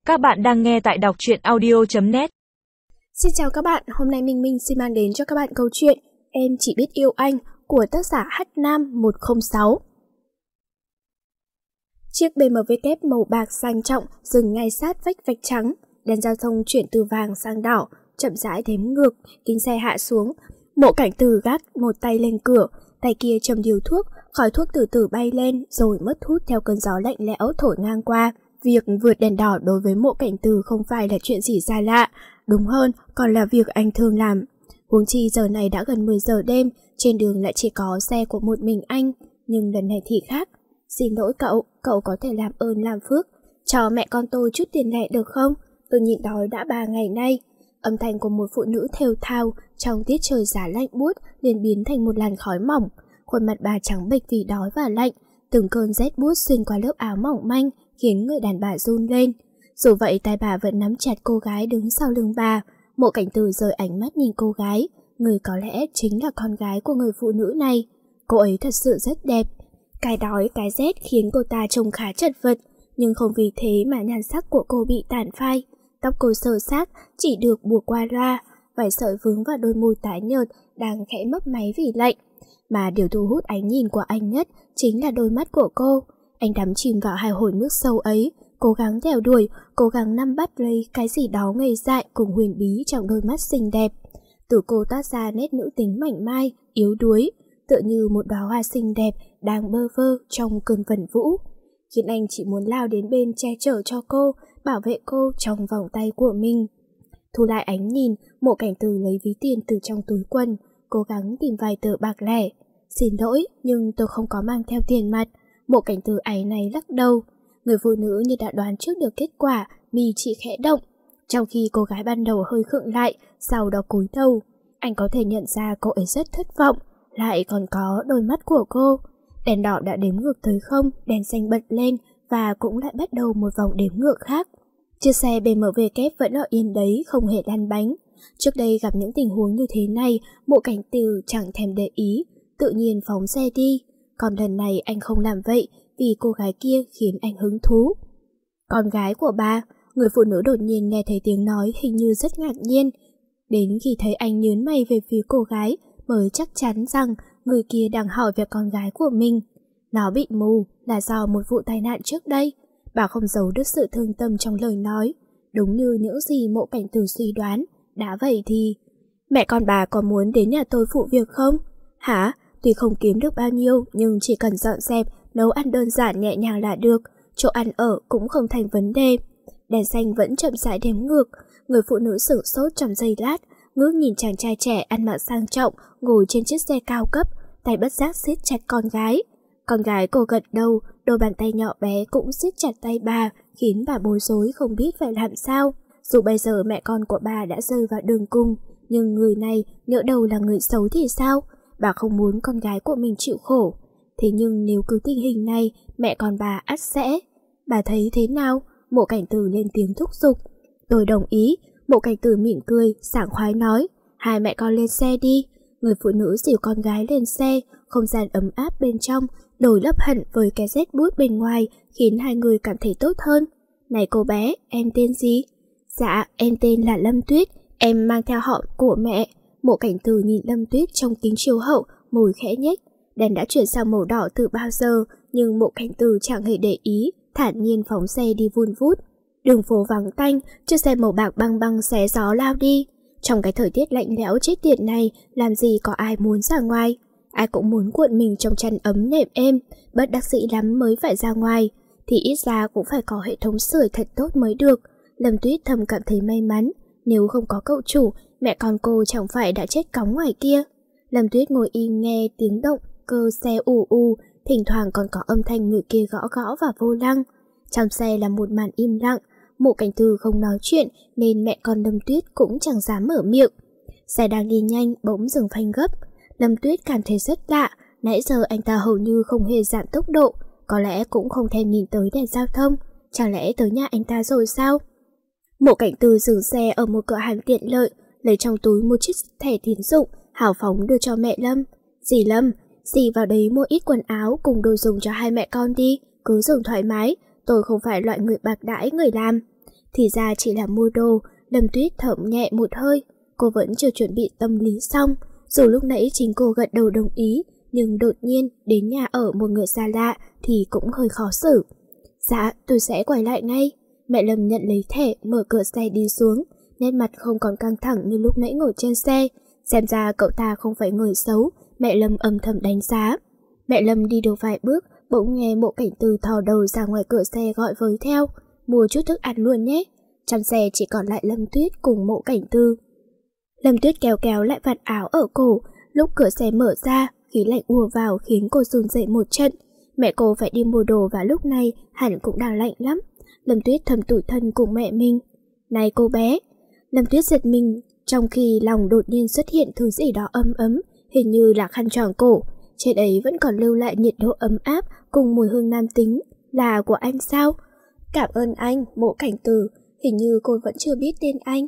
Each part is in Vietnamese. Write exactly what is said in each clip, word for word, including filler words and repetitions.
Các bạn đang nghe tại đọc truyện audio chấm net. Xin chào các bạn, hôm nay Minh Minh xin mang đến cho các bạn câu chuyện Em Chỉ Biết Yêu Anh của tác giả hát nam một không sáu. Chiếc bê em vê kép màu bạc sang trọng dừng ngay sát vách vạch trắng, đèn giao thông chuyển từ vàng sang đỏ, chậm rãi đếm ngược, kính xe hạ xuống. Mộ Cảnh Từ gác một tay lên cửa, tay kia châm điếu thuốc, khói thuốc từ từ bay lên rồi mất hút theo cơn gió lạnh lẽo thổi ngang qua. Việc vượt đèn đỏ đối với Mộ Cảnh Từ không phải là chuyện gì xa lạ, đúng hơn còn là việc anh thường làm. Huống chi giờ này đã gần mười giờ đêm, trên đường lại chỉ có xe của một mình anh, nhưng lần này thì khác. Xin lỗi cậu, cậu có thể làm ơn làm phước, cho mẹ con tôi chút tiền lẻ được không? Tôi nhịn đói đã ba ngày nay. Âm thanh của một phụ nữ thều thào trong tiết trời giá lạnh buốt liền biến thành một làn khói mỏng. Khuôn mặt bà trắng bệch vì đói và lạnh, từng cơn rét buốt xuyên qua lớp áo mỏng manh khiến người đàn bà run lên. Dù vậy tay bà vẫn nắm chặt cô gái đứng sau lưng bà. Mộ Cảnh Từ rời ánh mắt nhìn cô gái, người có lẽ chính là con gái của người phụ nữ này. Cô ấy thật sự rất đẹp. Cái đói, cái rét khiến cô ta trông khá chật vật, nhưng không vì thế mà nhan sắc của cô bị tàn phai. Tóc cô xơ xác, chỉ được buộc qua loa, vài sợi vướng vào đôi môi tái nhợt đang khẽ mấp máy vì lạnh. Mà điều thu hút ánh nhìn của anh nhất chính là đôi mắt của cô. Anh đắm chìm vào hai hồ nước sâu ấy, cố gắng theo đuổi, cố gắng nắm bắt lấy cái gì đó ngây dại cùng huyền bí trong đôi mắt xinh đẹp. Từ cô toát ra nét nữ tính mảnh mai, yếu đuối, tựa như một đóa hoa xinh đẹp đang bơ vơ trong cơn vần vũ, khiến anh chỉ muốn lao đến bên che chở cho cô, bảo vệ cô trong vòng tay của mình. Thu lại ánh nhìn, Mộ Cảnh Từ lấy ví tiền từ trong túi quần, cố gắng tìm vài tờ bạc lẻ. Xin lỗi, nhưng tôi không có mang theo tiền mặt. Mộ Cảnh Từ áy náy lắc đầu. Người phụ nữ như đã đoán trước được kết quả, mi chỉ khẽ động. Trong khi cô gái ban đầu hơi khựng lại, sau đó cúi đầu. Anh có thể nhận ra cô ấy rất thất vọng, lại còn có đôi mắt của cô. Đèn đỏ đã đếm ngược tới không, đèn xanh bật lên và cũng lại bắt đầu một vòng đếm ngược khác. Chiếc xe bê em vê kép vẫn ở yên đấy, không hề lăn bánh. Trước đây gặp những tình huống như thế này, Mộ Cảnh Từ chẳng thèm để ý, tự nhiên phóng xe đi. Còn lần này anh không làm vậy vì cô gái kia khiến anh hứng thú. Con gái của bà, người phụ nữ đột nhiên nghe thấy tiếng nói hình như rất ngạc nhiên. Đến khi thấy anh nhớn mày về phía cô gái mới chắc chắn rằng người kia đang hỏi về con gái của mình. Nó bị mù là do một vụ tai nạn trước đây. Bà không giấu được sự thương tâm trong lời nói, đúng như những gì Mộ Cảnh Từ suy đoán. Đã vậy thì mẹ con bà có muốn đến nhà tôi phụ việc không? Hả? Tuy không kiếm được bao nhiêu nhưng chỉ cần dọn dẹp, nấu ăn đơn giản nhẹ nhàng là được, chỗ ăn ở cũng không thành vấn đề. Đèn xanh vẫn chậm rãi đếm ngược. Người phụ nữ sửng sốt trong giây lát, ngước nhìn chàng trai trẻ ăn mặc sang trọng ngồi trên chiếc xe cao cấp, tay bất giác siết chặt con gái. Con gái cô gật đầu, đôi bàn tay nhỏ bé cũng siết chặt tay bà, khiến bà bối rối không biết phải làm sao. Dù bây giờ mẹ con của bà đã rơi vào đường cùng, nhưng người này nhỡ đầu là người xấu thì sao? Bà không muốn con gái của mình chịu khổ. Thế nhưng nếu cứ tình hình này, mẹ con bà ắt sẽ. Bà thấy thế nào? Mộ Cảnh Từ lên tiếng thúc giục. Tôi đồng ý. Mộ Cảnh Từ mỉm cười, sảng khoái nói. Hai mẹ con lên xe đi. Người phụ nữ dìu con gái lên xe, không gian ấm áp bên trong đổi lấp hẳn với cái rét buốt bên ngoài, khiến hai người cảm thấy tốt hơn. Này cô bé, em tên gì? Dạ, em tên là Lâm Tuyết, em mang theo họ của mẹ. Mộ Cảnh Từ nhìn Lâm Tuyết trong kính chiếu hậu, môi khẽ nhếch. Đèn đã chuyển sang màu đỏ từ bao giờ, nhưng Mộ Cảnh Từ chẳng hề để ý, thản nhiên phóng xe đi vun vút. Đường phố vắng tanh, chiếc xe màu bạc băng băng xé gió lao đi. Trong cái thời tiết lạnh lẽo chết tiệt này, làm gì có ai muốn ra ngoài? Ai cũng muốn cuộn mình trong chăn ấm nệm êm, bất đắc dĩ lắm mới phải ra ngoài, thì ít ra cũng phải có hệ thống sưởi thật tốt mới được. Lâm Tuyết thầm cảm thấy may mắn, nếu không có cậu chủ, mẹ con cô chẳng phải đã chết cóng ngoài kia. Lâm Tuyết ngồi im nghe tiếng động cơ xe ù ù, thỉnh thoảng còn có âm thanh người kia gõ gõ vào vô lăng. Trong xe là một màn im lặng. Mộ Cảnh Từ không nói chuyện nên mẹ con Lâm Tuyết cũng chẳng dám mở miệng. Xe đang đi nhanh bỗng dừng phanh gấp. Lâm Tuyết cảm thấy rất lạ, nãy giờ anh ta hầu như không hề giảm tốc độ, có lẽ cũng không thèm nhìn tới đèn giao thông. Chẳng lẽ tới nhà anh ta rồi sao? Mộ Cảnh Từ dừng xe ở một cửa hàng tiện lợi, lấy trong túi một chiếc thẻ tín dụng, hào phóng đưa cho mẹ Lâm. Dì Lâm, dì vào đấy mua ít quần áo cùng đồ dùng cho hai mẹ con đi, cứ dùng thoải mái, tôi không phải loại người bạc đãi người làm. Thì ra chỉ là mua đồ. Lâm Tuyết thở nhẹ một hơi. Cô vẫn chưa chuẩn bị tâm lý xong. Dù lúc nãy chính cô gật đầu đồng ý, nhưng đột nhiên đến nhà ở một người xa lạ thì cũng hơi khó xử. Dạ, tôi sẽ quay lại ngay. Mẹ Lâm nhận lấy thẻ, mở cửa xe đi xuống, nét mặt không còn căng thẳng như lúc nãy ngồi trên xe. Xem ra cậu ta không phải người xấu, mẹ Lâm âm thầm đánh giá. Mẹ Lâm đi được vài bước, bỗng nghe Mộ Cảnh Từ thò đầu ra ngoài cửa xe gọi với theo. Mua chút thức ăn luôn nhé. Trong xe chỉ còn lại Lâm Tuyết cùng Mộ Cảnh Từ. Lâm Tuyết kéo kéo lại vạt áo ở cổ, lúc cửa xe mở ra, khí lạnh ùa vào khiến cô run rẩy một trận. Mẹ cô phải đi mua đồ và lúc này hẳn cũng đang lạnh lắm. Lâm Tuyết thầm tủi thân cùng mẹ mình. Này cô bé! Lâm Tuyết giật mình, trong khi lòng đột nhiên xuất hiện thứ gì đó ấm ấm, hình như là khăn choàng cổ. Trên ấy vẫn còn lưu lại nhiệt độ ấm áp cùng mùi hương nam tính. Là của anh sao? Cảm ơn anh, Mộ Cảnh Từ. Hình như cô vẫn chưa biết tên anh.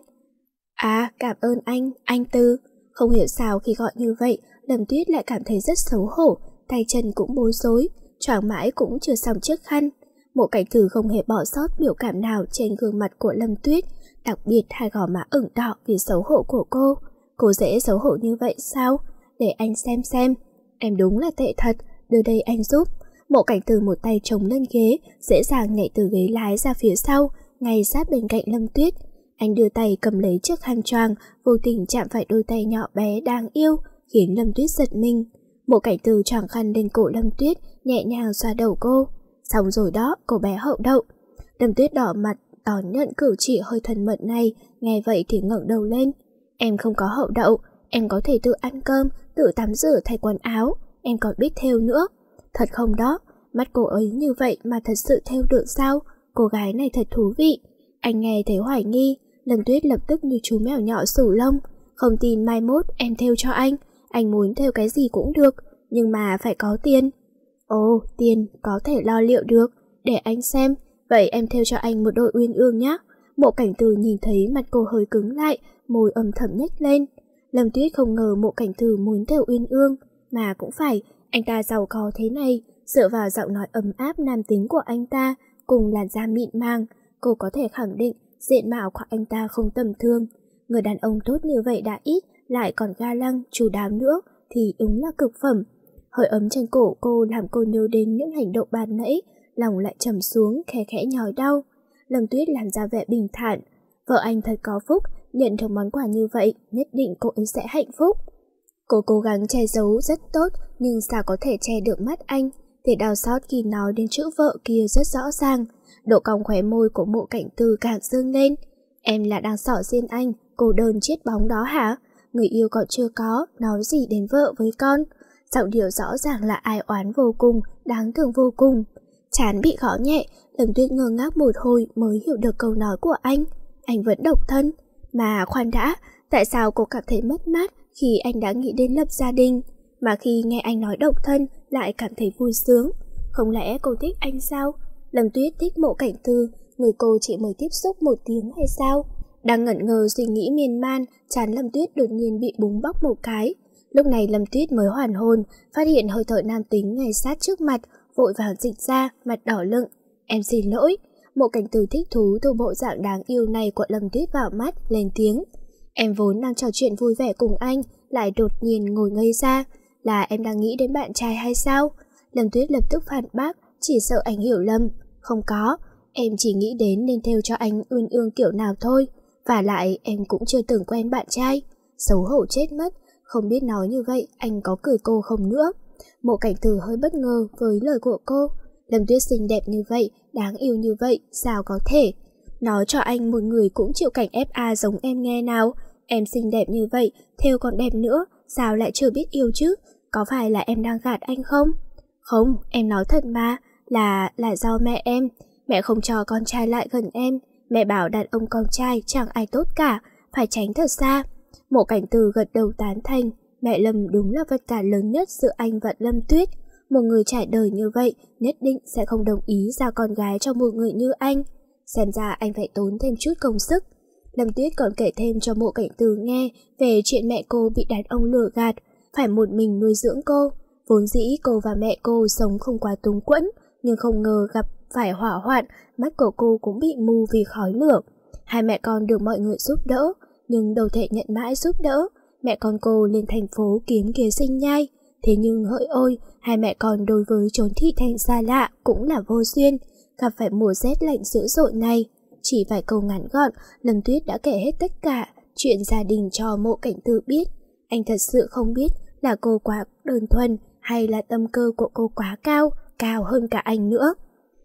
À, cảm ơn anh, anh Từ. Không hiểu sao khi gọi như vậy, Lâm Tuyết lại cảm thấy rất xấu hổ, tay chân cũng bối rối, choàng mãi cũng chưa xong chiếc khăn. Mộ Cảnh Từ không hề bỏ sót biểu cảm nào trên gương mặt của Lâm Tuyết, đặc biệt hai gò má ửng đỏ vì xấu hổ của cô. Cô dễ xấu hổ như vậy sao? Để anh xem xem. Em đúng là tệ thật, đưa đây anh giúp. Mộ Cảnh Từ một tay chống lên ghế, dễ dàng nhảy từ ghế lái ra phía sau, ngay sát bên cạnh Lâm Tuyết. Anh đưa tay cầm lấy chiếc khăn choàng, vô tình chạm phải đôi tay nhỏ bé đáng yêu, khiến Lâm Tuyết giật mình. Mộ Cảnh Từ choàng khăn lên cổ Lâm Tuyết, nhẹ nhàng xoa đầu cô. Xong rồi đó, cô bé hậu đậu. Lâm Tuyết đỏ mặt, đón nhận cử chỉ hơi thân mật này, nghe vậy thì ngẩng đầu lên. Em không có hậu đậu, em có thể tự ăn cơm, tự tắm rửa thay quần áo, em còn biết thêu nữa. Thật không đó, mắt cô ấy như vậy mà thật sự thêu được sao? Cô gái này thật thú vị. Anh nghe thấy hoài nghi, Lâm Tuyết lập tức như chú mèo nhỏ xù lông. Không tin mai mốt em thêu cho anh, anh muốn thêu cái gì cũng được, nhưng mà phải có tiền. Ồ, tiền có thể lo liệu được, để anh xem, vậy em thêu cho anh một đôi uyên ương nhé. Mộ Cảnh Từ nhìn thấy mặt cô hơi cứng lại, môi âm thầm nhếch lên. Lâm Tuyết không ngờ Mộ Cảnh Từ muốn thêu uyên ương, mà cũng phải, anh ta giàu có thế này, dựa vào giọng nói ấm áp nam tính của anh ta, cùng làn da mịn màng, cô có thể khẳng định diện mạo của anh ta không tầm thường. Người đàn ông tốt như vậy đã ít, lại còn ga lăng, chu đáo nữa, thì đúng là cực phẩm. Hơi ấm trên cổ cô làm cô nhớ đến những hành động ban nãy, lòng lại trầm xuống, khẽ khẽ nhói đau. Lâm Tuyết làm ra vẻ bình thản. Vợ anh thật có phúc, nhận được món quà như vậy, nhất định cô ấy sẽ hạnh phúc. Cô cố gắng che giấu rất tốt, nhưng sao có thể che được mắt anh, thì đau xót khi nói đến chữ vợ kia rất rõ ràng. Độ cong khóe môi của Mộ Cảnh Từ càng dương lên. Em là đang xỏ xiên anh, cô đơn chiết bóng đó hả? Người yêu còn chưa có, nói gì đến vợ với con? Giọng điệu rõ ràng là ai oán vô cùng, đáng thương vô cùng. Chán bị gõ nhẹ, Lâm Tuyết ngơ ngác một hồi mới hiểu được câu nói của anh. Anh vẫn độc thân. Mà khoan đã, tại sao cô cảm thấy mất mát khi anh đã nghĩ đến lập gia đình, mà khi nghe anh nói độc thân lại cảm thấy vui sướng? Không lẽ cô thích anh sao? Lâm Tuyết thích Mộ Cảnh Từ, người cô chỉ mới tiếp xúc một tiếng hay sao? Đang ngẩn ngơ suy nghĩ miên man, trán Lâm Tuyết đột nhiên bị búng bóc một cái. Lúc này Lâm Tuyết mới hoàn hồn, phát hiện hơi thở nam tính ngay sát trước mặt, vội vàng dịch ra, mặt đỏ lựng. Em xin lỗi. Mộ Cảnh Từ thích thú từ bộ dạng đáng yêu này của Lâm Tuyết vào mắt, lên tiếng. Em vốn đang trò chuyện vui vẻ cùng anh, lại đột nhiên ngồi ngây ra. Là em đang nghĩ đến bạn trai hay sao? Lâm Tuyết lập tức phản bác, chỉ sợ anh hiểu lầm. Không có, em chỉ nghĩ đến nên thêu cho anh uyên ương kiểu nào thôi. Và lại em cũng chưa từng quen bạn trai. Xấu hổ chết mất, không biết nói như vậy anh có cười cô không nữa. Mộ Cảnh Từ hơi bất ngờ với lời của cô. Lâm Tuyết xinh đẹp như vậy, đáng yêu như vậy, sao có thể? Nói cho anh một người cũng chịu cảnh ép a giống em nghe nào. Em xinh đẹp như vậy, thêu còn đẹp nữa, sao lại chưa biết yêu chứ? Có phải là em đang gạt anh không? Không, em nói thật mà, là là do mẹ em. Mẹ không cho con trai lại gần em. Mẹ bảo đàn ông con trai chẳng ai tốt cả, phải tránh thật xa. Mộ Cảnh Từ gật đầu tán thành. Mẹ Lâm đúng là vật cản lớn nhất giữa anh và Lâm Tuyết. Một người trải đời như vậy nhất định sẽ không đồng ý giao con gái cho một người như anh. Xem ra anh phải tốn thêm chút công sức. Lâm Tuyết còn kể thêm cho Mộ Cảnh Từ nghe về chuyện mẹ cô bị đàn ông lừa gạt, phải một mình nuôi dưỡng cô. Vốn dĩ cô và mẹ cô sống không quá túng quẫn, nhưng không ngờ gặp phải hỏa hoạn, mắt của cô cũng bị mù vì khói lửa. Hai mẹ con được mọi người giúp đỡ, nhưng đâu thể nhận mãi giúp đỡ. Mẹ con cô lên thành phố kiếm kế sinh nhai. Thế nhưng hỡi ôi, hai mẹ con đối với chốn thị thành xa lạ cũng là vô duyên. Gặp phải mùa rét lạnh dữ dội này, chỉ vài câu ngắn gọn, Lâm Tuyết đã kể hết tất cả chuyện gia đình cho Mộ Cảnh Từ biết. Anh thật sự không biết là cô quá đơn thuần hay là tâm cơ của cô quá cao, cao hơn cả anh nữa.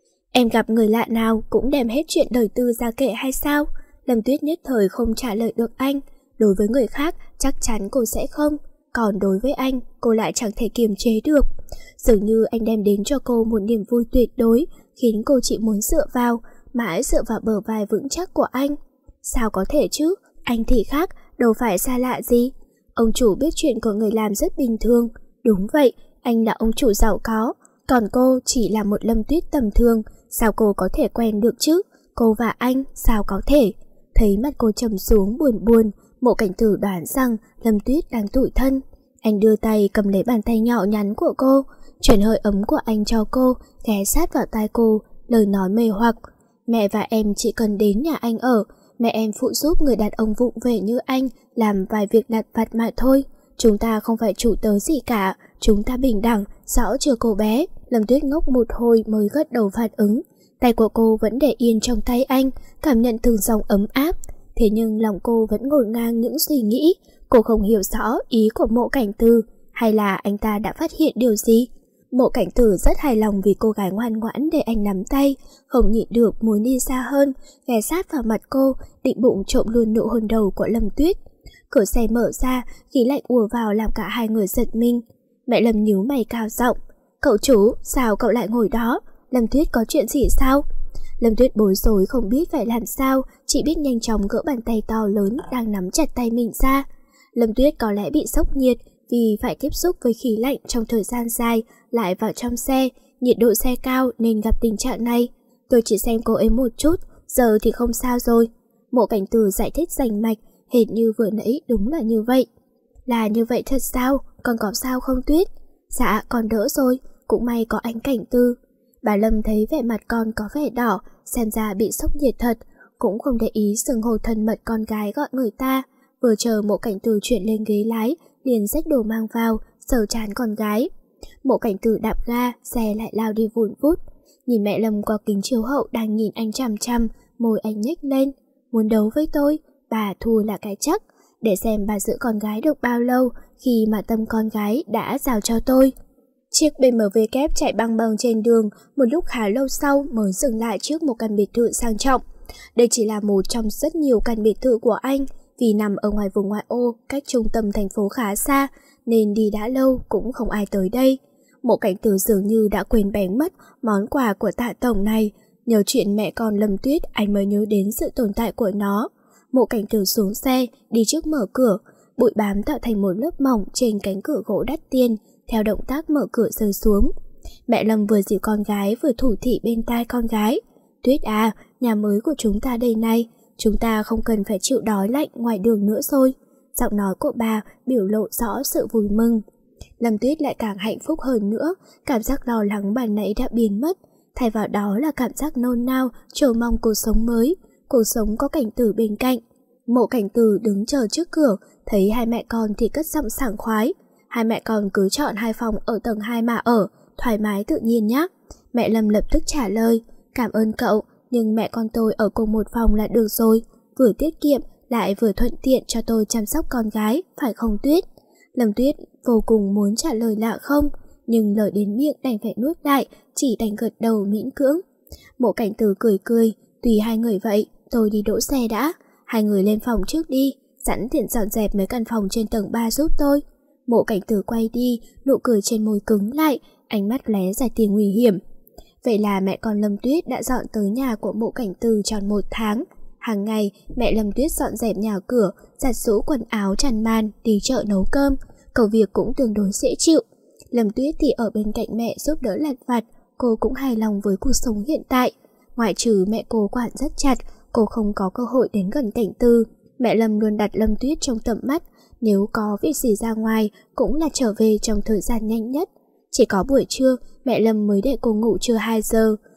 Em gặp người lạ nào cũng đem hết chuyện đời tư ra kể hay sao? Lâm Tuyết nhất thời không trả lời được anh. Đối với người khác chắc chắn cô sẽ không, còn đối với anh cô lại chẳng thể kiềm chế được. Dường như anh đem đến cho cô một niềm vui tuyệt đối, khiến cô chỉ muốn dựa vào, mãi dựa vào bờ vai vững chắc của anh. Sao có thể chứ, anh thì khác, đâu phải xa lạ gì. Ông chủ biết chuyện của người làm rất bình thường. Đúng vậy, anh là ông chủ giàu có, còn cô chỉ là một Lâm Tuyết tầm thường. Sao cô có thể quen được chứ? Cô và anh sao có thể? Thấy mặt cô trầm xuống buồn buồn, Mộ Cảnh Tử đoán rằng Lâm Tuyết đang tủi thân. Anh đưa tay cầm lấy bàn tay nhỏ nhắn của cô, chuyển hơi ấm của anh cho cô, ghé sát vào tai cô, lời nói mê hoặc. Mẹ và em chỉ cần đến nhà anh ở, mẹ em phụ giúp người đàn ông vụng về như anh làm vài việc lặt vặt mà thôi. Chúng ta không phải chủ tớ gì cả, chúng ta bình đẳng, rõ chưa cô bé? Lâm Tuyết ngốc một hồi mới gật đầu phản ứng. Tay của cô vẫn để yên trong tay anh, cảm nhận từng dòng ấm áp. Thế nhưng lòng cô vẫn ngổn ngang những suy nghĩ. Cô không hiểu rõ ý của Mộ Cảnh Từ, hay là anh ta đã phát hiện điều gì. Mộ Cảnh Tử rất hài lòng vì cô gái ngoan ngoãn để anh nắm tay, không nhịn được muốn đi xa hơn, ghé sát vào mặt cô, định bụng trộm luôn nụ hôn đầu của Lâm Tuyết. Cửa xe mở ra, khí lạnh ùa vào làm cả hai người giật mình. Mẹ Lâm nhíu mày cao giọng, cậu chủ, sao cậu lại ngồi đó? Lâm Tuyết có chuyện gì sao? Lâm Tuyết bối rối không biết phải làm sao, chỉ biết nhanh chóng gỡ bàn tay to lớn đang nắm chặt tay mình ra. Lâm Tuyết có lẽ bị sốc nhiệt vì phải tiếp xúc với khí lạnh trong thời gian dài, lại vào trong xe, nhiệt độ xe cao nên gặp tình trạng này. Tôi chỉ xem cô ấy một chút, giờ thì không sao rồi. Mộ Cảnh Tử giải thích rành mạch, hệt như vừa nãy đúng là như vậy. Là như vậy thật sao? Con có sao không Tuyết? Dạ, con đỡ rồi, cũng may có anh Cảnh Tư. Bà Lâm thấy vẻ mặt con có vẻ đỏ, xem ra bị sốc nhiệt thật, cũng không để ý xưng hô thân mật con gái gọi người ta. Vừa chờ Mộ Cảnh Tử chuyển lên ghế lái, liền xách đồ mang vào, sờ trán con gái. Mộ Cảnh Tử đạp ga, xe lại lao đi vùn vút. Nhìn mẹ Lâm qua kính chiếu hậu đang nhìn anh chằm chằm, môi anh nhếch lên. Muốn đấu với tôi, bà thua là cái chắc. Để xem bà giữ con gái được bao lâu khi mà tâm con gái đã giao cho tôi. Chiếc bê em vê kép chạy băng băng trên đường, một lúc khá lâu sau mới dừng lại trước một căn biệt thự sang trọng. Đây chỉ là một trong rất nhiều căn biệt thự của anh, vì nằm ở ngoài vùng ngoại ô, cách trung tâm thành phố khá xa, nên đi đã lâu cũng không ai tới đây. Mộ Cảnh Tử dường như đã quên bén mất món quà của Tạ tổng này. Nhờ chuyện mẹ con Lâm Tuyết, anh mới nhớ đến sự tồn tại của nó. Mộ Cảnh Tử xuống xe, đi trước mở cửa, bụi bám tạo thành một lớp mỏng trên cánh cửa gỗ đắt tiền, theo động tác mở cửa rơi xuống. Mẹ Lâm vừa dìu con gái vừa thủ thỉ bên tai con gái. Tuyết à, nhà mới của chúng ta đây này, chúng ta không cần phải chịu đói lạnh ngoài đường nữa rồi. Giọng nói của bà biểu lộ rõ sự vui mừng. Lâm Tuyết lại càng hạnh phúc hơn nữa, cảm giác lo lắng ban nãy đã biến mất, thay vào đó là cảm giác nôn nao, chờ mong cuộc sống mới, cuộc sống có Cảnh Tử bên cạnh. Mộ Cảnh Tử đứng chờ trước cửa, thấy hai mẹ con thì cất giọng sảng khoái. Hai mẹ con cứ chọn hai phòng ở tầng hai mà ở, thoải mái tự nhiên nhé. Mẹ Lâm lập tức trả lời, cảm ơn cậu, nhưng mẹ con tôi ở cùng một phòng là được rồi, vừa tiết kiệm lại vừa thuận tiện cho tôi chăm sóc con gái, phải không Tuyết? Lâm Tuyết vô cùng muốn trả lời là không, nhưng lời đến miệng đành phải nuốt lại, chỉ đành gật đầu miễn cưỡng. Mộ Cảnh Tử cười cười, tùy hai người vậy, tôi đi đỗ xe đã, hai người lên phòng trước đi, sẵn tiện dọn dẹp mấy căn phòng trên tầng ba giúp tôi. Mộ Cảnh Tử quay đi, nụ cười trên môi cứng lại, ánh mắt lóe ra tia nguy hiểm. Vậy là mẹ con Lâm Tuyết đã dọn tới nhà của Mộ Cảnh Tử tròn một tháng. Hàng ngày, mẹ Lâm Tuyết dọn dẹp nhà cửa, giặt giũ quần áo tràn màn, đi chợ nấu cơm, công việc cũng tương đối dễ chịu. Lâm Tuyết thì ở bên cạnh mẹ giúp đỡ lặt vặt, cô cũng hài lòng với cuộc sống hiện tại. Ngoại trừ mẹ cô quản rất chặt, cô không có cơ hội đến gần Cảnh Tư. Mẹ Lâm luôn đặt Lâm Tuyết trong tầm mắt, nếu có việc gì ra ngoài cũng là trở về trong thời gian nhanh nhất. Chỉ có buổi trưa, mẹ Lâm mới để cô ngủ trưa hai giờ.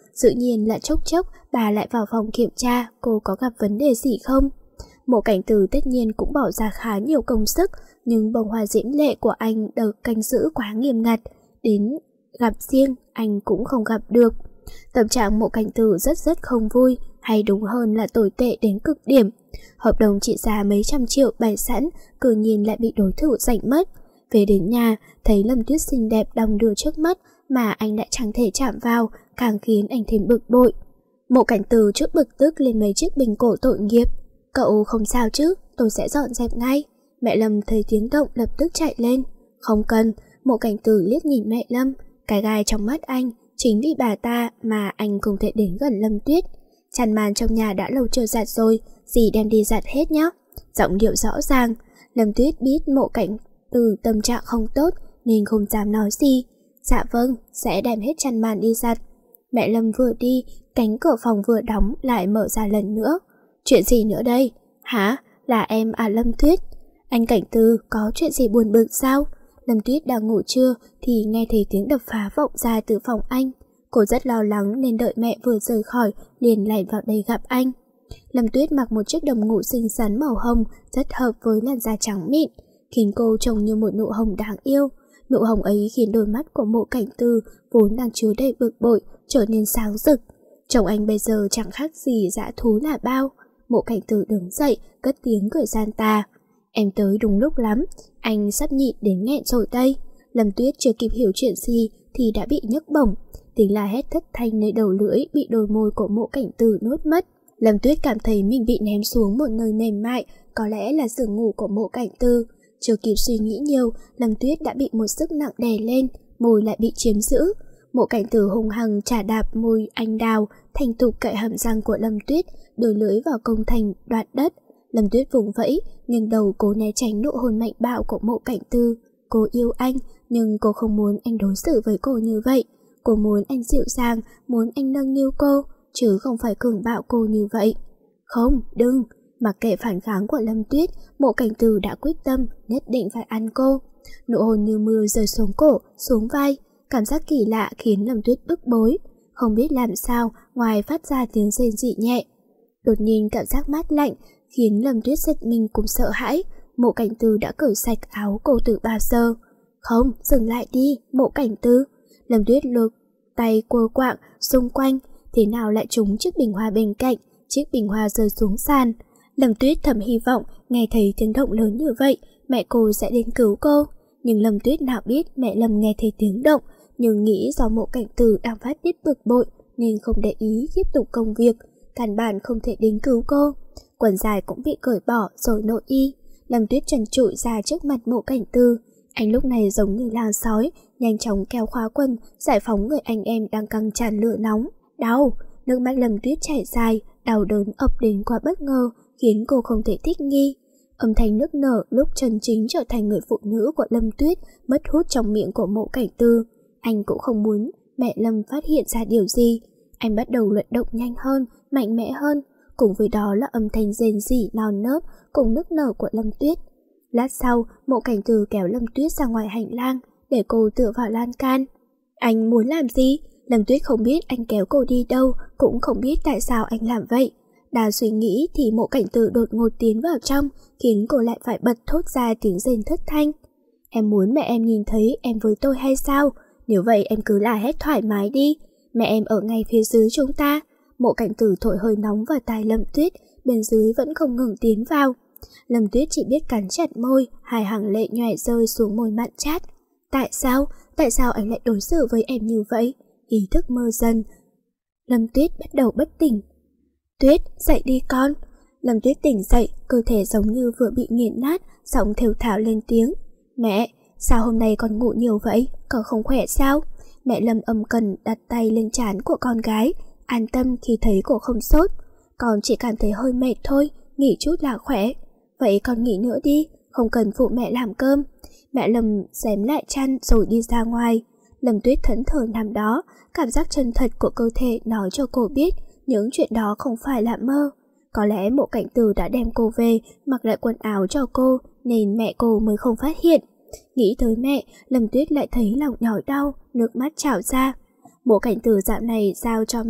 Tự nhiên là chốc chốc bà lại vào phòng kiểm tra cô có gặp vấn đề gì không. Mộ Cảnh Từ tất nhiên cũng bỏ ra khá nhiều công sức, nhưng bông hoa diễm lệ của anh được canh giữ quá nghiêm ngặt, đến gặp riêng anh cũng không gặp được. Tâm trạng Mộ Cảnh Từ rất rất không vui, hay đúng hơn là tồi tệ đến cực điểm. Hợp đồng trị giá mấy trăm triệu bày sẵn, cử nhìn lại bị đối thủ giành mất. Về đến nhà, thấy Lâm Tuyết xinh đẹp đong đưa trước mắt mà anh lại chẳng thể chạm vào, càng khiến anh thêm bực bội. Mộ Cảnh Từ chút bực tức lên mấy chiếc bình cổ tội nghiệp. Cậu không sao chứ, tôi sẽ dọn dẹp ngay. Mẹ Lâm thấy tiếng động lập tức chạy lên. Không cần. Mộ Cảnh Từ liếc nhìn mẹ Lâm. Cái gai trong mắt anh, chính vì bà ta mà anh không thể đến gần Lâm Tuyết. Chăn màn trong nhà đã lâu chưa giặt rồi, dì đem đi giặt hết nhé. Giọng điệu rõ ràng. Lâm Tuyết biết Mộ Cảnh Từ tâm trạng không tốt nên không dám nói gì. Dạ vâng, sẽ đem hết chăn màn đi giặt. Mẹ Lâm vừa đi, cánh cửa phòng vừa đóng lại mở ra lần nữa. Chuyện gì nữa đây? Hả? Là em à Lâm Tuyết? Anh Cảnh Từ có chuyện gì buồn bực sao? Lâm Tuyết đang ngủ trưa thì nghe thấy tiếng đập phá vọng ra từ phòng anh. Cô rất lo lắng nên đợi mẹ vừa rời khỏi liền lẻn vào đây gặp anh. Lâm Tuyết mặc một chiếc đồng ngủ xinh xắn màu hồng rất hợp với làn da trắng mịn, khiến cô trông như một nụ hồng đáng yêu. Nụ hồng ấy khiến đôi mắt của Mộ Cảnh Từ vốn đang chứa đầy bực bội trở nên sáng rực. Chồng anh bây giờ chẳng khác gì dã thú là bao. Mộ Cảnh Từ đứng dậy, cất tiếng cười gian tà. Em tới đúng lúc lắm, anh sắp nhịn đến nghẹn rồi đây. Lâm Tuyết chưa kịp hiểu chuyện gì thì đã bị nhấc bổng. Tiếng la hét thất thanh nơi đầu lưỡi bị đôi môi của Mộ Cảnh Từ nuốt mất. Lâm Tuyết cảm thấy mình bị ném xuống một nơi mềm mại, có lẽ là giường ngủ của Mộ Cảnh Từ. Chưa kịp suy nghĩ nhiều, Lâm Tuyết đã bị một sức nặng đè lên, môi lại bị chiếm giữ. Mộ Cảnh Từ hung hăng chà đạp môi anh đào, thành thục cậy hàm răng của Lâm Tuyết, đưa lưỡi vào công thành đoạt đất. Lâm Tuyết vùng vẫy, nhưng đầu cố né tránh nụ hôn mạnh bạo của Mộ Cảnh Từ. Cô yêu anh, nhưng cô không muốn anh đối xử với cô như vậy. Cô muốn anh dịu dàng, muốn anh nâng niu cô, chứ không phải cường bạo cô như vậy. Không, đừng. Mặc kệ phản kháng của Lâm Tuyết, Mộ Cảnh Từ đã quyết tâm nhất định phải ăn cô. Nụ hôn như mưa rơi xuống cổ, xuống vai. Cảm giác kỳ lạ khiến Lâm Tuyết bức bối. Không biết làm sao ngoài phát ra tiếng rên rỉ nhẹ. Đột nhiên cảm giác mát lạnh khiến Lâm Tuyết giật mình cũng sợ hãi. Mộ Cảnh Từ đã cởi sạch áo cô từ bao giờ. Không, dừng lại đi, Mộ Cảnh Từ. Lâm Tuyết lục tay quơ quạng xung quanh, thế nào lại trúng chiếc bình hoa bên cạnh. Chiếc bình hoa rơi xuống sàn. Lâm Tuyết thầm hy vọng nghe thấy tiếng động lớn như vậy mẹ cô sẽ đến cứu cô. Nhưng Lâm Tuyết nào biết mẹ Lâm nghe thấy tiếng động, nhưng nghĩ do Mộ Cảnh Từ đang phát tiết bực bội nên không để ý tiếp tục công việc, căn bản không thể đến cứu cô. Quần dài cũng bị cởi bỏ rồi nội y. Lâm Tuyết trần trụi ra trước mặt Mộ Cảnh Từ. Anh lúc này giống như là sói, nhanh chóng kéo khóa quần, giải phóng người anh em đang căng tràn lửa nóng. Đau! Nước mắt Lâm Tuyết chảy dài, đau đớn ập đến quá bất ngờ, khiến cô không thể thích nghi. Âm thanh nức nở lúc chân chính trở thành người phụ nữ của Lâm Tuyết mất hút trong miệng của Mộ Cảnh Từ. Anh cũng không muốn mẹ Lâm phát hiện ra điều gì. Anh bắt đầu luận động nhanh hơn, mạnh mẽ hơn, cùng với đó là âm thanh rên rỉ non nớt cùng nức nở của Lâm Tuyết. Lát sau, Mộ Cảnh Từ kéo Lâm Tuyết ra ngoài hành lang để cô tựa vào lan can. Anh muốn làm gì? Lâm Tuyết không biết anh kéo cô đi đâu, cũng không biết tại sao anh làm vậy. Đang suy nghĩ thì Mộ Cảnh Từ đột ngột tiến vào trong, khiến cô lại phải bật thốt ra tiếng rên thất thanh. Em muốn mẹ em nhìn thấy em với tôi hay sao? Nếu vậy em cứ la hét thoải mái đi. Mẹ em ở ngay phía dưới chúng ta. Mộ Cảnh Từ thổi hơi nóng vào tai Lâm Tuyết, bên dưới vẫn không ngừng tiến vào. Lâm Tuyết chỉ biết cắn chặt môi, hai hàng lệ nhòe rơi xuống môi mặn chát. Tại sao? Tại sao anh lại đối xử với em như vậy? Ý thức mơ dần. Lâm Tuyết bắt đầu bất tỉnh. Tuyết, dậy đi con. Lâm Tuyết tỉnh dậy, cơ thể giống như vừa bị nghiền nát, giọng thều thào lên tiếng. Mẹ, sao hôm nay con ngủ nhiều vậy? Con không khỏe sao? Mẹ Lâm ầm cần đặt tay lên trán của con gái, an tâm khi thấy cô không sốt. Con chỉ cảm thấy hơi mệt thôi, nghỉ chút là khỏe. Vậy con nghỉ nữa đi, không cần phụ mẹ làm cơm. Mẹ Lâm xém lại chăn rồi đi ra ngoài. Lâm Tuyết thẫn thờ nằm đó, cảm giác chân thật của cơ thể nói cho cô biết những chuyện đó không phải là mơ. Có lẽ Mộ Cảnh Từ đã đem cô về, mặc lại quần áo cho cô, nên mẹ cô mới không phát hiện. Nghĩ tới mẹ, Lâm Tuyết lại thấy lòng nhói đau, nước mắt trào ra. Mộ Cảnh Từ dạo này giao cho mẹ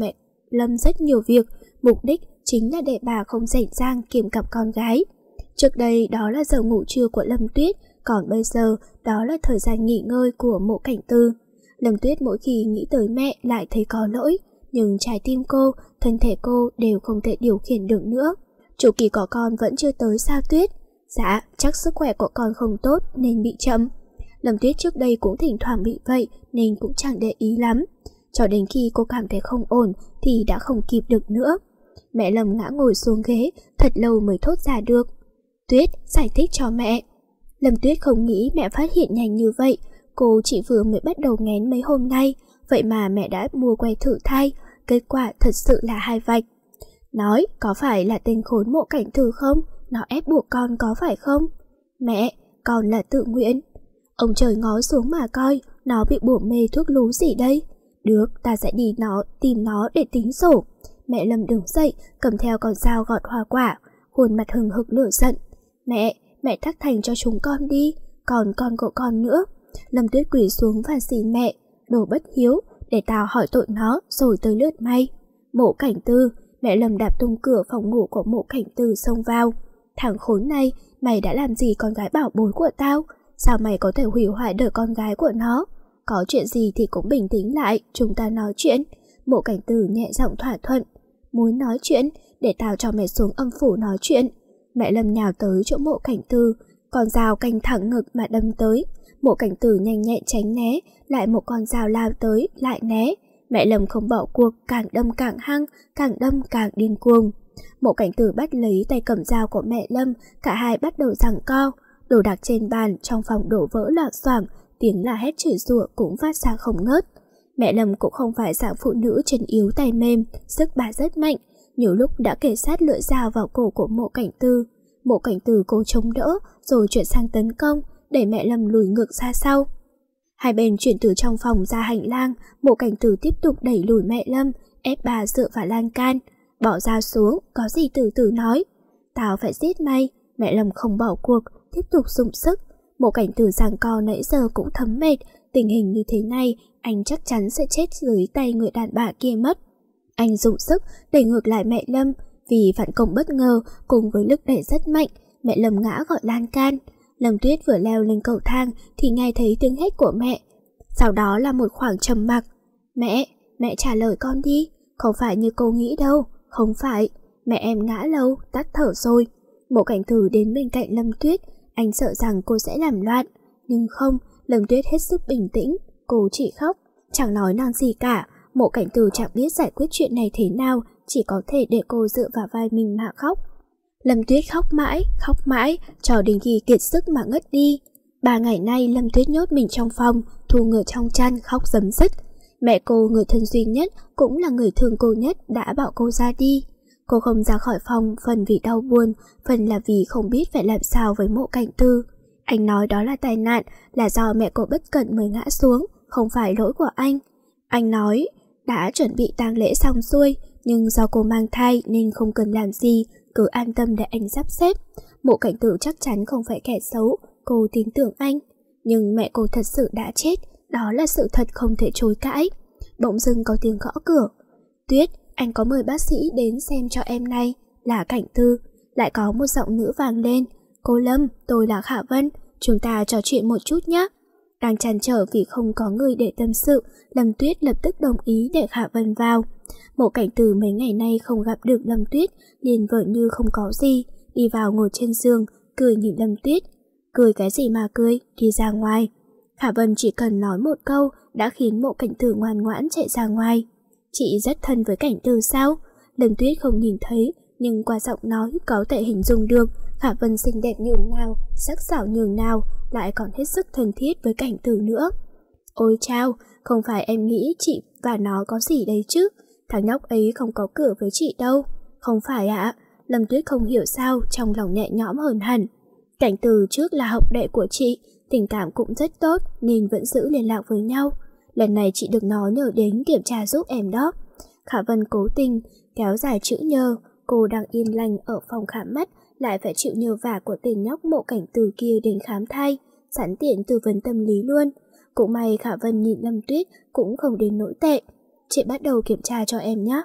Lâm rất nhiều việc, mục đích chính là để bà không rảnh rang kiếm cặp con gái. Trước đây đó là giờ ngủ trưa của Lâm Tuyết, còn bây giờ đó là thời gian nghỉ ngơi của Mộ Cảnh Tư. Lâm Tuyết mỗi khi nghĩ tới mẹ lại thấy có lỗi, nhưng trái tim cô, thân thể cô đều không thể điều khiển được nữa. Chu kỳ có con vẫn chưa tới sao Tuyết? Dạ, chắc sức khỏe của con không tốt nên bị chậm. Lâm Tuyết trước đây cũng thỉnh thoảng bị vậy nên cũng chẳng để ý lắm. Cho đến khi cô cảm thấy không ổn thì đã không kịp được nữa. Mẹ Lâm ngã ngồi xuống ghế, thật lâu mới thốt ra được. Tuyết, giải thích cho mẹ. Lâm Tuyết không nghĩ mẹ phát hiện nhanh như vậy. Cô chỉ vừa mới bắt đầu nghén mấy hôm nay, vậy mà mẹ đã mua que thử thai. Kết quả thật sự là hai vạch. Nói, có phải là tên khốn Mộ Cảnh Tư không? Nó ép buộc con có phải không? Mẹ, con là tự nguyện. Ông trời ngó xuống mà coi, nó bị bủa mê thuốc lú gì đây? Được, ta sẽ đi nó tìm nó để tính sổ. Mẹ Lâm đứng dậy, cầm theo con dao gọt hoa quả, khuôn mặt hừng hực lửa giận. Mẹ, mẹ thắc thành cho chúng con đi, còn con của con nữa. Lâm Tuyết quỳ xuống và xin mẹ, đồ bất hiếu, để tao hỏi tội nó rồi tới lượt may. Mộ Cảnh Tư, mẹ Lâm đạp tung cửa phòng ngủ của Mộ Cảnh Tư xông vào. Thằng khốn này, mày đã làm gì con gái bảo bối của tao? Sao mày có thể hủy hoại đời con gái của nó? Có chuyện gì thì cũng bình tĩnh lại, chúng ta nói chuyện. Mộ Cảnh Tư nhẹ giọng thỏa thuận. Muốn nói chuyện, để tao cho mày xuống âm phủ nói chuyện. Mẹ Lâm nhào tới chỗ Mộ Cảnh Tư, con dao canh thẳng ngực mà đâm tới. Mộ Cảnh Tư nhanh nhẹn tránh né, lại một con dao lao tới, lại né. Mẹ Lâm không bỏ cuộc, càng đâm càng hăng, càng đâm càng điên cuồng. Mộ Cảnh Tư bắt lấy tay cầm dao của mẹ Lâm, cả hai bắt đầu giằng co. Đồ đạc trên bàn trong phòng đổ vỡ loạn xoảng, tiếng la hét chửi rủa cũng phát ra không ngớt. Mẹ Lâm cũng không phải dạng phụ nữ chân yếu tay mềm, sức bà rất mạnh, nhiều lúc đã kề sát lưỡi dao vào cổ của Mộ Cảnh Tư. Mộ Cảnh Tư cố chống đỡ, rồi chuyển sang tấn công, để mẹ Lâm lùi ngược ra sau. Hai bên chuyển từ trong phòng ra hành lang, Mộ Cảnh Tư tiếp tục đẩy lùi mẹ Lâm, ép bà dựa vào lan can. Bỏ dao xuống, có gì từ từ nói. Tao phải giết mày. Mẹ Lâm không bỏ cuộc, tiếp tục dùng sức. Mộ Cảnh Tư giằng co nãy giờ cũng thấm mệt, tình hình như thế này, anh chắc chắn sẽ chết dưới tay người đàn bà kia mất. Anh dùng sức đẩy ngược lại mẹ Lâm, vì phản công bất ngờ cùng với lực đẩy rất mạnh, mẹ Lâm ngã gọi lan can. Lâm Tuyết vừa leo lên cầu thang thì nghe thấy tiếng hét của mẹ. Sau đó là một khoảng trầm mặc. Mẹ, mẹ trả lời con đi, không phải như cô nghĩ đâu, không phải. Mẹ em ngã lâu, tắt thở rồi. Mộ Cảnh Tư đến bên cạnh Lâm Tuyết, anh sợ rằng cô sẽ làm loạn. Nhưng không, Lâm Tuyết hết sức bình tĩnh, cô chỉ khóc, chẳng nói năng gì cả. Mộ Cảnh Tư chẳng biết giải quyết chuyện này thế nào, chỉ có thể để cô dựa vào vai mình mà khóc. Lâm Tuyết khóc mãi, khóc mãi, cho đến khi kiệt sức mà ngất đi. Ba ngày nay Lâm Tuyết nhốt mình trong phòng, thu người trong chăn khóc rấm rứt. Mẹ cô, người thân duy nhất, cũng là người thương cô nhất, đã bảo cô ra đi. Cô không ra khỏi phòng, phần vì đau buồn, phần là vì không biết phải làm sao với Mộ Cảnh Tư. Anh nói đó là tai nạn, là do mẹ cô bất cẩn mới ngã xuống, không phải lỗi của anh. Anh nói đã chuẩn bị tang lễ xong xuôi, nhưng do cô mang thai nên không cần làm gì, cứ an tâm để anh sắp xếp. Mộ Cảnh Tư chắc chắn không phải kẻ xấu, cô tin tưởng anh. Nhưng mẹ cô thật sự đã chết, đó là sự thật không thể chối cãi. Bỗng dưng có tiếng gõ cửa. Tuyết, anh có mời bác sĩ đến xem cho em này. Là Cảnh Tư. Lại có một giọng nữ vang lên. Cô Lâm, tôi là Khả Vân, chúng ta trò chuyện một chút nhé. Đang trăn trở vì không có người để tâm sự, Lâm Tuyết lập tức đồng ý để Khả Vân vào. Mộ Cảnh Tư mấy ngày nay không gặp được Lâm Tuyết, liền vợ như không có gì, đi vào ngồi trên giường, cười nhìn Lâm Tuyết. Cười cái gì mà cười, đi ra ngoài. Khả Vân chỉ cần nói một câu đã khiến Mộ Cảnh Tư ngoan ngoãn chạy ra ngoài. Chị rất thân với Cảnh Tư sao? Lâm Tuyết không nhìn thấy, nhưng qua giọng nói có thể hình dung được Khả Vân xinh đẹp nhường nào, sắc sảo nhường nào, lại còn hết sức thân thiết với Cảnh Tư nữa. Ôi chao, không phải em nghĩ chị và nó có gì đấy chứ, thằng nhóc ấy không có cửa với chị đâu. Không phải ạ, à? Lâm Tuyết không hiểu sao trong lòng nhẹ nhõm hơn hẳn. Cảnh Tư trước là học đệ của chị, tình cảm cũng rất tốt nên vẫn giữ liên lạc với nhau. Lần này chị được nó nhờ đến kiểm tra giúp em đó. Khả Vân cố tình kéo dài chữ nhờ, cô đang yên lành ở phòng khám mắt lại phải chịu nhờ vả của tên nhóc Mộ Cảnh Tư kia đến khám thai, sẵn tiện tư vấn tâm lý luôn. Cũng may Khả Vân nhìn Lâm Tuyết cũng không đến nỗi tệ. Chị bắt đầu kiểm tra cho em nhé.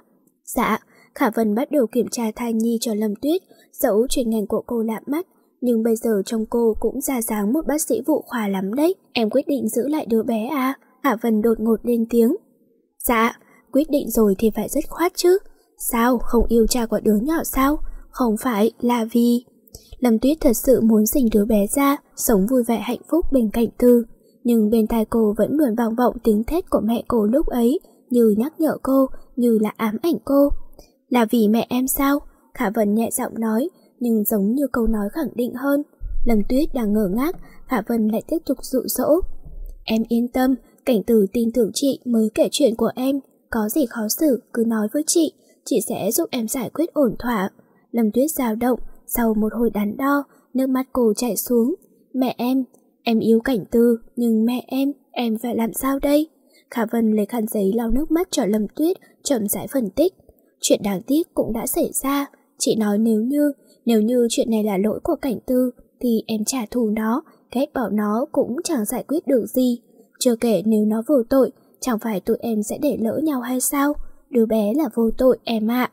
Dạ, Khả Vân bắt đầu kiểm tra thai nhi cho Lâm Tuyết, dẫu chuyên ngành của cô lạ mắt, nhưng bây giờ trông cô cũng ra dáng một bác sĩ phụ khoa lắm đấy. Em quyết định giữ lại đứa bé à? Khả Vân đột ngột lên tiếng. Dạ, quyết định rồi thì phải dứt khoát chứ. Sao, không yêu cha của đứa nhỏ sao? Không phải là vì... Lâm Tuyết thật sự muốn sinh đứa bé ra, sống vui vẻ hạnh phúc bên cạnh Tư. Nhưng bên tai cô vẫn luôn vang vọng tiếng thét của mẹ cô lúc ấy, như nhắc nhở cô, như là ám ảnh cô. Là vì mẹ em sao? Khả Vân nhẹ giọng nói, nhưng giống như câu nói khẳng định hơn. Lâm Tuyết đang ngơ ngác, Khả Vân lại tiếp tục dụ dỗ. Em yên tâm, Cảnh Từ tin tưởng chị mới kể chuyện của em. Có gì khó xử cứ nói với chị, chị sẽ giúp em giải quyết ổn thỏa. Lâm Tuyết dao động, sau một hồi đắn đo, nước mắt cô chảy xuống. Mẹ em, em yêu Cảnh Từ, nhưng mẹ em, em phải làm sao đây? Khả Vân lấy khăn giấy lau nước mắt cho Lâm Tuyết, chậm rãi phân tích. Chuyện đáng tiếc cũng đã xảy ra. Chị nói nếu như, nếu như chuyện này là lỗi của Cảnh Từ, thì em trả thù nó, ghét bỏ nó cũng chẳng giải quyết được gì. Chưa kể nếu nó vô tội, chẳng phải tụi em sẽ để lỡ nhau hay sao? Đứa bé là vô tội em ạ.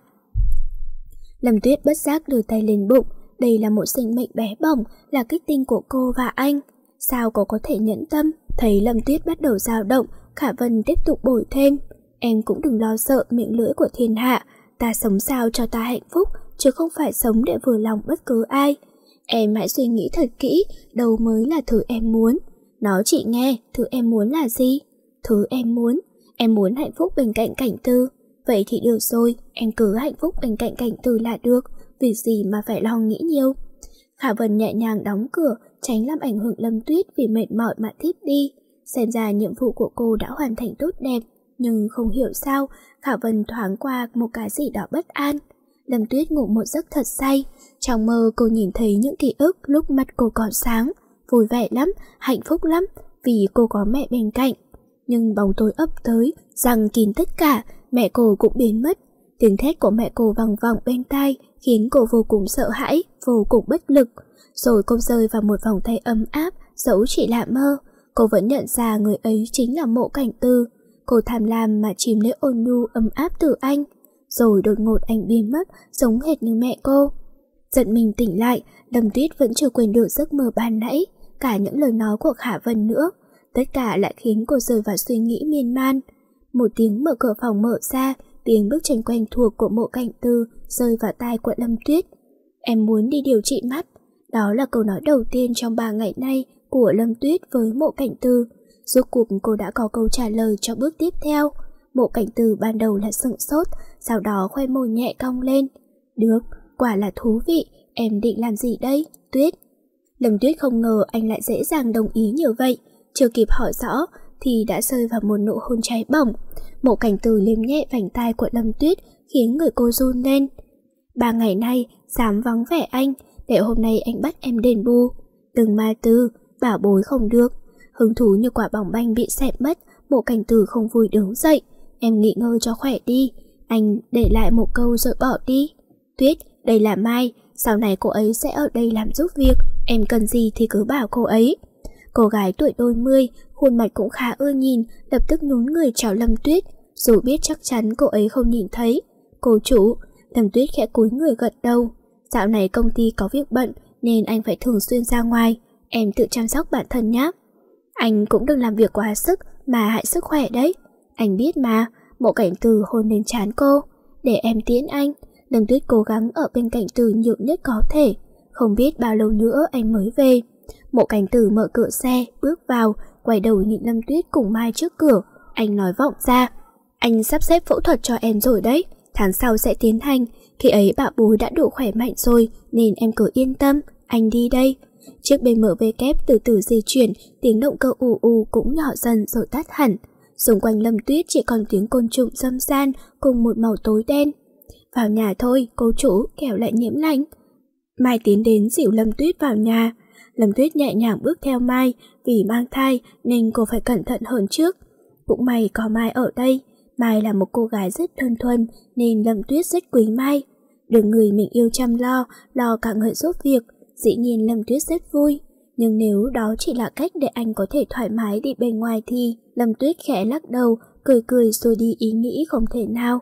Lâm Tuyết bất giác đưa tay lên bụng. Đây là một sinh mệnh bé bỏng, là kết tinh của cô và anh. Sao cô có thể nhẫn tâm? Thấy Lâm Tuyết bắt đầu dao động, Khả Vân tiếp tục bồi thêm. Em cũng đừng lo sợ miệng lưỡi của thiên hạ. Ta sống sao cho ta hạnh phúc, chứ không phải sống để vừa lòng bất cứ ai. Em hãy suy nghĩ thật kỹ, đâu mới là thứ em muốn. Nói chị nghe, thứ em muốn là gì? Thứ em muốn, em muốn hạnh phúc bên cạnh Cảnh Từ. Vậy thì được rồi, em cứ hạnh phúc bên cạnh Cảnh Từ là được, việc gì mà phải lo nghĩ nhiều. Khả Vân nhẹ nhàng đóng cửa, tránh làm ảnh hưởng Lâm Tuyết vì mệt mỏi mà thiếp đi. Xem ra nhiệm vụ của cô đã hoàn thành tốt đẹp, nhưng không hiểu sao, Khả Vân thoáng qua một cái gì đó bất an. Lâm Tuyết ngủ một giấc thật say, trong mơ cô nhìn thấy những ký ức lúc mắt cô còn sáng, vui vẻ lắm, hạnh phúc lắm, vì cô có mẹ bên cạnh. Nhưng bóng tối ập tới, giăng kín tất cả, mẹ cô cũng biến mất. Tiếng thét của mẹ cô vang vọng bên tai, khiến cô vô cùng sợ hãi, vô cùng bất lực. Rồi cô rơi vào một vòng tay ấm áp, dẫu chỉ là mơ. Cô vẫn nhận ra người ấy chính là Mộ Cảnh Từ. Cô tham lam mà chìm lấy ôn nhu ấm áp từ anh. Rồi đột ngột anh biến mất, giống hệt như mẹ cô. Giận mình tỉnh lại, Lâm Tuyết vẫn chưa quên được giấc mơ ban nãy, cả những lời nói của Khả Vân nữa. Tất cả lại khiến cô rơi vào suy nghĩ miên man. Một tiếng mở cửa phòng mở ra, tiếng bước chân quen thuộc của Mộ Cảnh Từ rơi vào tai của Lâm Tuyết. Em muốn đi điều trị mắt. Đó là câu nói đầu tiên trong ba ngày nay của Lâm Tuyết với Mộ Cảnh Từ. Rốt cuộc cô đã có câu trả lời cho bước tiếp theo. Mộ Cảnh Từ ban đầu là sững sốt, sau đó khoe môi nhẹ cong lên. Được, quả là thú vị, em định làm gì đây, Tuyết? Lâm Tuyết không ngờ anh lại dễ dàng đồng ý như vậy. Chưa kịp hỏi rõ thì đã rơi vào một nụ hôn cháy bỏng. Mộ Cảnh Từ liếm nhẹ vành tai của Lâm Tuyết, khiến người cô run lên. Ba ngày nay dám vắng vẻ anh, để hôm nay anh bắt em đền bù. Đừng ma tư, bảo bối không được. Hứng thú như quả bóng banh bị xẹp mất, Mộ Cảnh Từ không vui đứng dậy. Em nghỉ ngơi cho khỏe đi, anh để lại một câu rồi bỏ đi. Tuyết, đây là Mai, sau này cô ấy sẽ ở đây làm giúp việc, em cần gì thì cứ bảo cô ấy. Cô gái tuổi đôi mươi, khuôn mặt cũng khá ưa nhìn, lập tức nhún người chào Lâm Tuyết, dù biết chắc chắn cô ấy không nhìn thấy. Cô chủ, Lâm Tuyết khẽ cúi người gật đầu. Dạo này công ty có việc bận nên anh phải thường xuyên ra ngoài, em tự chăm sóc bản thân nhé. Anh cũng đừng làm việc quá sức mà hại sức khỏe đấy. Anh biết mà. Mộ Cảnh Từ hôn lên trán cô. Để em tiễn anh. Lâm Tuyết cố gắng ở bên cạnh Từ nhiều nhất có thể. Không biết bao lâu nữa anh mới về. Mộ Cảnh Từ mở cửa xe, bước vào, quay đầu nhìn Lâm Tuyết cùng Mai trước cửa. Anh nói vọng ra. Anh sắp xếp phẫu thuật cho em rồi đấy. Tháng sau sẽ tiến hành. Khi ấy bảo bối đã đủ khỏe mạnh rồi, nên em cứ yên tâm. Anh đi đây. Chiếc bê em vê từ từ di chuyển, tiếng động cơ ù ù cũng nhỏ dần rồi tắt hẳn. Xung quanh Lâm Tuyết chỉ còn tiếng côn trùng râm ran cùng một màu tối đen. Vào nhà thôi, cô chủ, kẻo lại nhiễm lạnh. Mai tiến đến dìu Lâm Tuyết vào nhà. Lâm Tuyết nhẹ nhàng bước theo Mai, vì mang thai nên cô phải cẩn thận hơn trước. Cũng may có Mai ở đây. Mai là một cô gái rất đơn thuần nên Lâm Tuyết rất quý Mai. Được người mình yêu chăm lo, lo cả người giúp việc, dĩ nhiên Lâm Tuyết rất vui. Nhưng nếu đó chỉ là cách để anh có thể thoải mái đi bên ngoài thì Lâm Tuyết khẽ lắc đầu, cười cười rồi đi ý nghĩ không thể nào.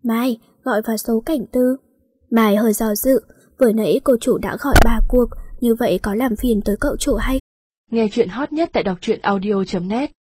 Mai, gọi vào số cảnh tư. Mai hơi do dự, vừa nãy cô chủ đã gọi ba cuộc, như vậy có làm phiền tới cậu chủ hay? Nghe chuyện hot nhất tại đọc truyện audio chấm net